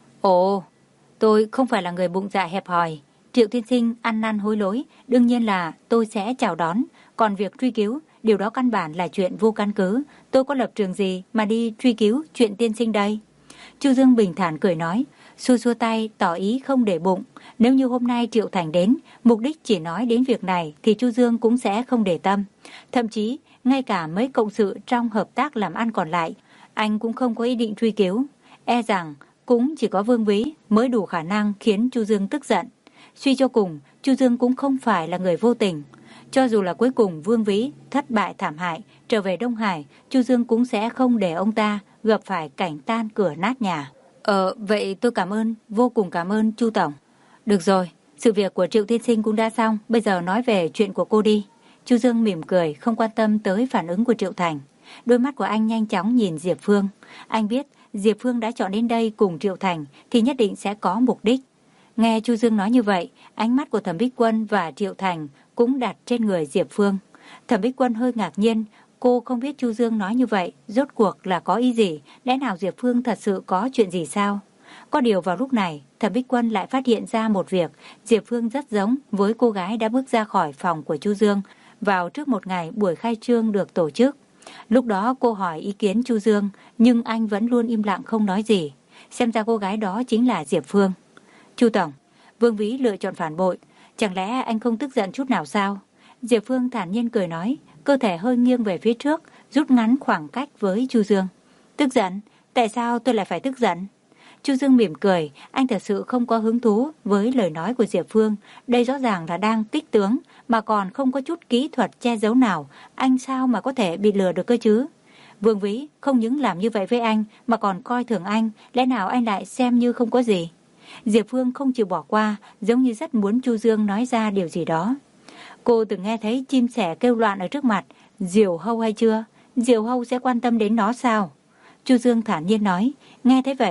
Ồ, tôi không phải là người bụng dạ hẹp hòi. Triệu tiên sinh ăn năn hối lỗi, đương nhiên là tôi sẽ chào đón. Còn việc truy cứu, điều đó căn bản là chuyện vô căn cứ. Tôi có lập trường gì mà đi truy cứu chuyện tiên sinh đây? Chu Dương bình thản cười nói, xua xua tay tỏ ý không để bụng. Nếu như hôm nay Triệu Thành đến, mục đích chỉ nói đến việc này thì Chu Dương cũng sẽ không để tâm. Thậm chí, ngay cả mấy cộng sự trong hợp tác làm ăn còn lại, anh cũng không có ý định truy cứu. E rằng cũng chỉ có Vương Vĩ mới đủ khả năng khiến Chu Dương tức giận. Suy cho cùng, Chu Dương cũng không phải là người vô tình. Cho dù là cuối cùng Vương Vĩ thất bại thảm hại, trở về Đông Hải, Chu Dương cũng sẽ không để ông ta gặp phải cảnh tan cửa nát nhà. Ờ, vậy tôi cảm ơn, vô cùng cảm ơn Chu Tổng. Được rồi, sự việc của Triệu tiên sinh cũng đã xong, bây giờ nói về chuyện của cô đi. Chu Dương mỉm cười, không quan tâm tới phản ứng của Triệu Thành. Đôi mắt của anh nhanh chóng nhìn Diệp Phương. Anh biết Diệp Phương đã chọn đến đây cùng Triệu Thành thì nhất định sẽ có mục đích. Nghe Chu Dương nói như vậy, ánh mắt của Thẩm Bích Quân và Triệu Thành cũng đặt trên người Diệp Phương. Thẩm Bích Quân hơi ngạc nhiên, cô không biết Chu Dương nói như vậy rốt cuộc là có ý gì, lẽ nào Diệp Phương thật sự có chuyện gì sao? Có điều vào lúc này, Thẩm Bích Quân lại phát hiện ra một việc, Diệp Phương rất giống với cô gái đã bước ra khỏi phòng của Chu Dương vào trước một ngày buổi khai trương được tổ chức. Lúc đó cô hỏi ý kiến Chu Dương, nhưng anh vẫn luôn im lặng không nói gì. Xem ra cô gái đó chính là Diệp Phương. Chu Tổng, Vương Vĩ lựa chọn phản bội, chẳng lẽ anh không tức giận chút nào sao? Diệp Phương thản nhiên cười nói, cơ thể hơi nghiêng về phía trước, rút ngắn khoảng cách với Chu Dương. Tức giận? Tại sao tôi lại phải tức giận? Chu Dương mỉm cười, anh thật sự không có hứng thú với lời nói của Diệp Phương. Đây rõ ràng là đang kích tướng, mà còn không có chút kỹ thuật che giấu nào. Anh sao mà có thể bị lừa được cơ chứ? Vương Vĩ không những làm như vậy với anh, mà còn coi thường anh. Lẽ nào anh lại xem như không có gì? Diệp Phương không chịu bỏ qua, giống như rất muốn Chu Dương nói ra điều gì đó. Cô từng nghe thấy chim sẻ kêu loạn ở trước mặt, diều hâu hay chưa? Diều hâu sẽ quan tâm đến nó sao? Chu Dương thản nhiên nói, nghe thấy vậy,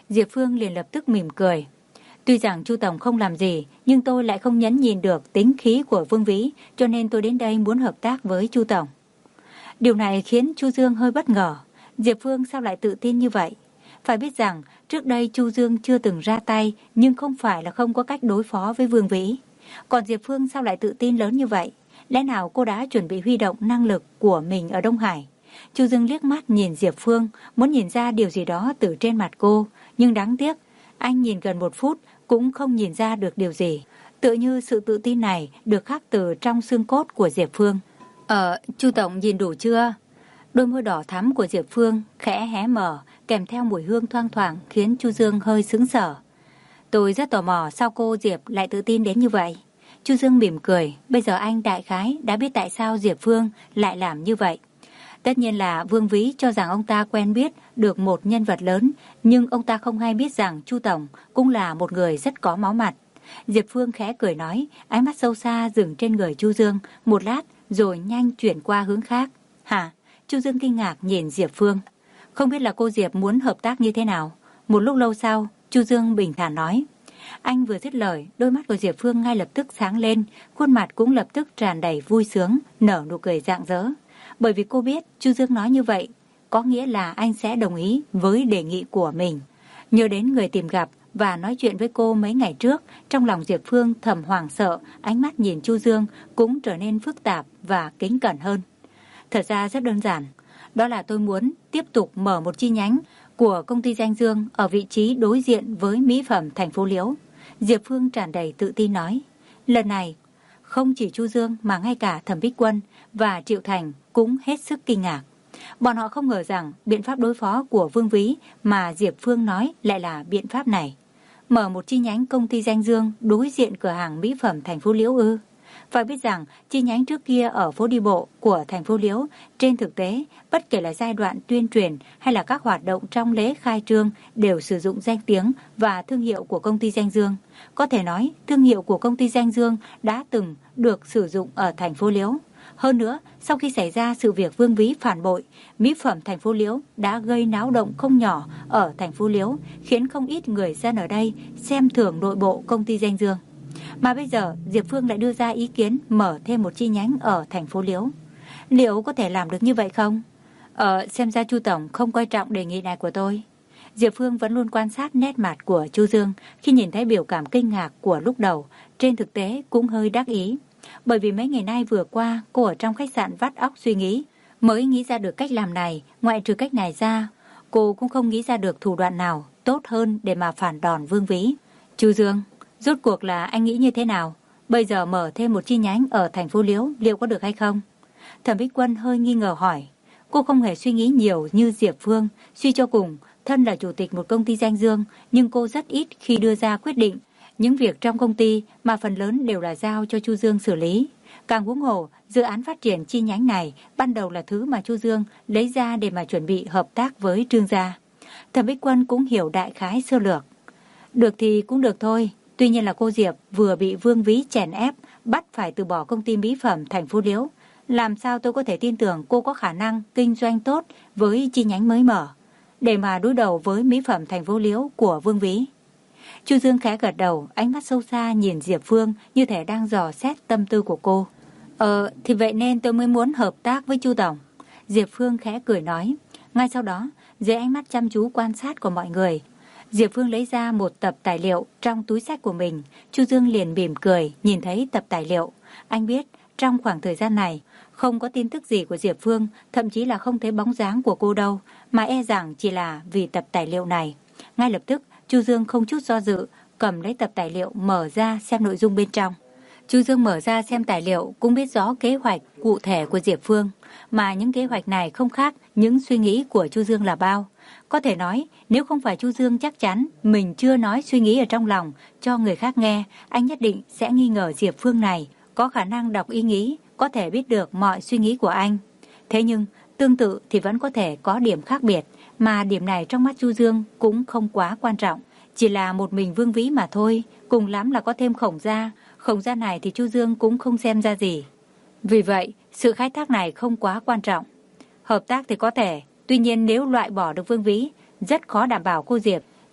Diệp Phương liền lập tức mỉm cười. Tuy rằng Chu tổng không làm gì, nhưng tôi lại không nhẫn nhìn được tính khí của Vương Vĩ, cho nên tôi đến đây muốn hợp tác với Chu tổng. Điều này khiến Chu Dương hơi bất ngờ. Diệp Phương sao lại tự tin như vậy? Phải biết rằng trước đây Chu Dương chưa từng ra tay, nhưng không phải là không có cách đối phó với Vương Vĩ. Còn Diệp Phương sao lại tự tin lớn như vậy? Lẽ nào cô đã chuẩn bị huy động năng lực của mình ở Đông Hải? Chu Dương liếc mắt nhìn Diệp Phương, muốn nhìn ra điều gì đó từ trên mặt cô, nhưng đáng tiếc, anh nhìn gần một phút cũng không nhìn ra được điều gì. Tựa như sự tự tin này được khắc từ trong xương cốt của Diệp Phương. Ờ, Chu tổng nhìn đủ chưa? Đôi môi đỏ thắm của Diệp Phương khẽ hé mở, kèm theo mùi hương thoang thoảng khiến Chu Dương hơi sững sờ. Tôi rất tò mò sao cô Diệp lại tự tin đến như vậy. Chu Dương mỉm cười, bây giờ anh đại khái đã biết tại sao Diệp Phương lại làm như vậy. Tất nhiên là Vương Vĩ cho rằng ông ta quen biết được một nhân vật lớn, nhưng ông ta không hay biết rằng Chu tổng cũng là một người rất có máu mặt. Diệp Phương khẽ cười nói, ánh mắt sâu xa dừng trên người Chu Dương một lát rồi nhanh chuyển qua hướng khác. Hả? Chu Dương kinh ngạc nhìn Diệp Phương. Không biết là cô Diệp muốn hợp tác như thế nào? Một lúc lâu sau, Chu Dương bình thản nói. Anh vừa dứt lời, đôi mắt của Diệp Phương ngay lập tức sáng lên, khuôn mặt cũng lập tức tràn đầy vui sướng, nở nụ cười rạng rỡ. Bởi vì cô biết Chu Dương nói như vậy, có nghĩa là anh sẽ đồng ý với đề nghị của mình. Nhớ đến người tìm gặp và nói chuyện với cô mấy ngày trước, trong lòng Diệp Phương thầm hoảng sợ, ánh mắt nhìn Chu Dương cũng trở nên phức tạp và kính cẩn hơn. Thật ra rất đơn giản, đó là tôi muốn tiếp tục mở một chi nhánh của công ty Danh Dương ở vị trí đối diện với mỹ phẩm thành phố Liễu. Diệp Phương tràn đầy tự tin nói. Lần này, không chỉ Chu Dương mà ngay cả Thẩm Bích Quân và Triệu Thành cũng hết sức kinh ngạc. Bọn họ không ngờ rằng biện pháp đối phó của Vương Vĩ mà Diệp Phương nói lại là biện pháp này. Mở một chi nhánh công ty Danh Dương đối diện cửa hàng mỹ phẩm thành phố Liễu ư? Phải biết rằng chi nhánh trước kia ở phố đi bộ của thành phố Liễu, trên thực tế, bất kể là giai đoạn tuyên truyền hay là các hoạt động trong lễ khai trương đều sử dụng danh tiếng và thương hiệu của công ty Danh Dương. Có thể nói, thương hiệu của công ty Danh Dương đã từng được sử dụng ở thành phố Liễu. Hơn nữa, sau khi xảy ra sự việc Vương Vĩ phản bội, mỹ phẩm thành phố Liễu đã gây náo động không nhỏ ở thành phố Liễu, khiến không ít người dân ở đây xem thường nội bộ công ty Danh Dương. Mà bây giờ Diệp Phương lại đưa ra ý kiến mở thêm một chi nhánh ở thành phố Liễu. Liệu có thể làm được như vậy không? Ờ, xem ra Chu tổng không coi trọng đề nghị này của tôi. Diệp Phương vẫn luôn quan sát nét mặt của Chu Dương, khi nhìn thấy biểu cảm kinh ngạc của lúc đầu, trên thực tế cũng hơi đắc ý. Bởi vì mấy ngày nay vừa qua cô ở trong khách sạn vắt óc suy nghĩ, mới nghĩ ra được cách làm này. Ngoại trừ cách này ra, cô cũng không nghĩ ra được thủ đoạn nào tốt hơn để mà phản đòn Vương Vĩ. Chu Dương, rốt cuộc là anh nghĩ như thế nào? Bây giờ mở thêm một chi nhánh ở thành phố Liễu liệu có được hay không? Thẩm Bích Quân hơi nghi ngờ hỏi. Cô không hề suy nghĩ nhiều như Diệp Phương. Suy cho cùng, thân là chủ tịch một công ty Danh Dương, nhưng cô rất ít khi đưa ra quyết định. Những việc trong công ty mà phần lớn đều là giao cho Chu Dương xử lý. Càng huống hồ, dự án phát triển chi nhánh này ban đầu là thứ mà Chu Dương lấy ra để mà chuẩn bị hợp tác với Trương gia. Thẩm Bích Quân cũng hiểu đại khái sơ lược. Được thì cũng được thôi. Tuy nhiên là cô Diệp vừa bị Vương Vĩ chèn ép, bắt phải từ bỏ công ty mỹ phẩm thành phố Liễu. Làm sao tôi có thể tin tưởng cô có khả năng kinh doanh tốt với chi nhánh mới mở, để mà đối đầu với mỹ phẩm thành phố Liễu của Vương Vĩ? Chu Dương khẽ gật đầu, ánh mắt sâu xa nhìn Diệp Phương như thể đang dò xét tâm tư của cô. Ờ, thì vậy nên tôi mới muốn hợp tác với Chu tổng. Diệp Phương khẽ cười nói. Ngay sau đó, dưới ánh mắt chăm chú quan sát của mọi người, Diệp Phương lấy ra một tập tài liệu trong túi xách của mình. Chu Dương liền mỉm cười nhìn thấy tập tài liệu. Anh biết trong khoảng thời gian này không có tin tức gì của Diệp Phương, thậm chí là không thấy bóng dáng của cô đâu, mà e rằng chỉ là vì tập tài liệu này. Ngay lập tức Chu Dương không chút do dự cầm lấy tập tài liệu mở ra xem nội dung bên trong. Chu Dương mở ra xem tài liệu cũng biết rõ kế hoạch cụ thể của Diệp Phương, mà những kế hoạch này không khác những suy nghĩ của Chu Dương là bao. Có thể nói, nếu không phải Chu Dương chắc chắn mình chưa nói suy nghĩ ở trong lòng cho người khác nghe, anh nhất định sẽ nghi ngờ Diệp Phương này có khả năng đọc ý nghĩ, có thể biết được mọi suy nghĩ của anh. Thế nhưng, tương tự thì vẫn có thể có điểm khác biệt, mà điểm này trong mắt Chu Dương cũng không quá quan trọng. Chỉ là một mình Vương Vĩ mà thôi, cùng lắm là có thêm Khổng gia. Khổng gia này thì Chu Dương cũng không xem ra gì. Vì vậy, sự khai thác này không quá quan trọng. Hợp tác thì có thể, tuy nhiên nếu loại bỏ được Vương Vĩ, rất khó đảm bảo cô Diệp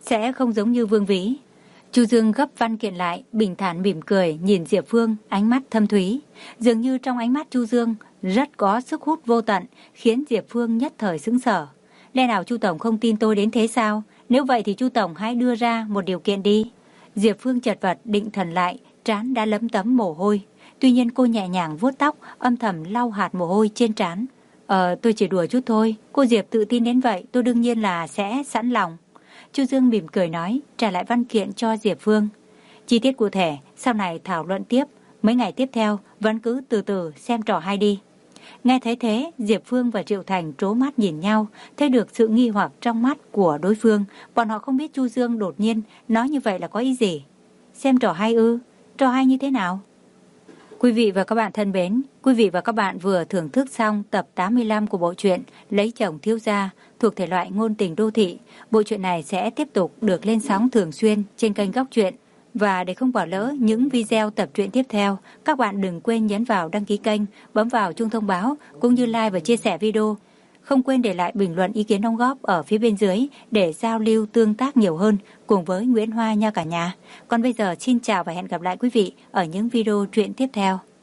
sẽ không giống như Vương Vĩ. Chu Dương gấp văn kiện lại, bình thản mỉm cười nhìn Diệp Phương, ánh mắt thâm thúy. Dường như trong ánh mắt Chu Dương rất có sức hút vô tận, khiến Diệp Phương nhất thời sững sờ. Lẽ nào Chu Tổng không tin tôi đến thế sao? Nếu vậy thì Chu Tổng hãy đưa ra một điều kiện đi. Diệp Phương chật vật định thần lại, trán đã lấm tấm mồ hôi. Tuy nhiên cô nhẹ nhàng vuốt tóc, âm thầm lau hạt mồ hôi trên trán. Ờ, tôi chỉ đùa chút thôi. Cô Diệp tự tin đến vậy, tôi đương nhiên là sẽ sẵn lòng. Chu Dương mỉm cười nói, trả lại văn kiện cho Diệp Phương. Chi tiết cụ thể, sau này thảo luận tiếp. Mấy ngày tiếp theo, vẫn cứ từ từ xem trò hay đi. Nghe thấy thế, Diệp Phương và Triệu Thành trố mắt nhìn nhau, thấy được sự nghi hoặc trong mắt của đối phương. Bọn họ không biết Chu Dương đột nhiên nói như vậy là có ý gì. Xem trò hay ư? Trò hay như thế nào? Quý vị và các bạn thân mến, quý vị và các bạn vừa thưởng thức xong tập tám mươi lăm của bộ truyện Lấy chồng thiếu gia thuộc thể loại ngôn tình đô thị. Bộ truyện này sẽ tiếp tục được lên sóng thường xuyên trên kênh Góc Truyện. Và để không bỏ lỡ những video tập truyện tiếp theo, các bạn đừng quên nhấn vào đăng ký kênh, bấm vào chuông thông báo cũng như like và chia sẻ video. Không quên để lại bình luận ý kiến đóng góp ở phía bên dưới để giao lưu tương tác nhiều hơn cùng với Nguyễn Hoa nha cả nhà. Còn bây giờ xin chào và hẹn gặp lại quý vị ở những video truyện tiếp theo.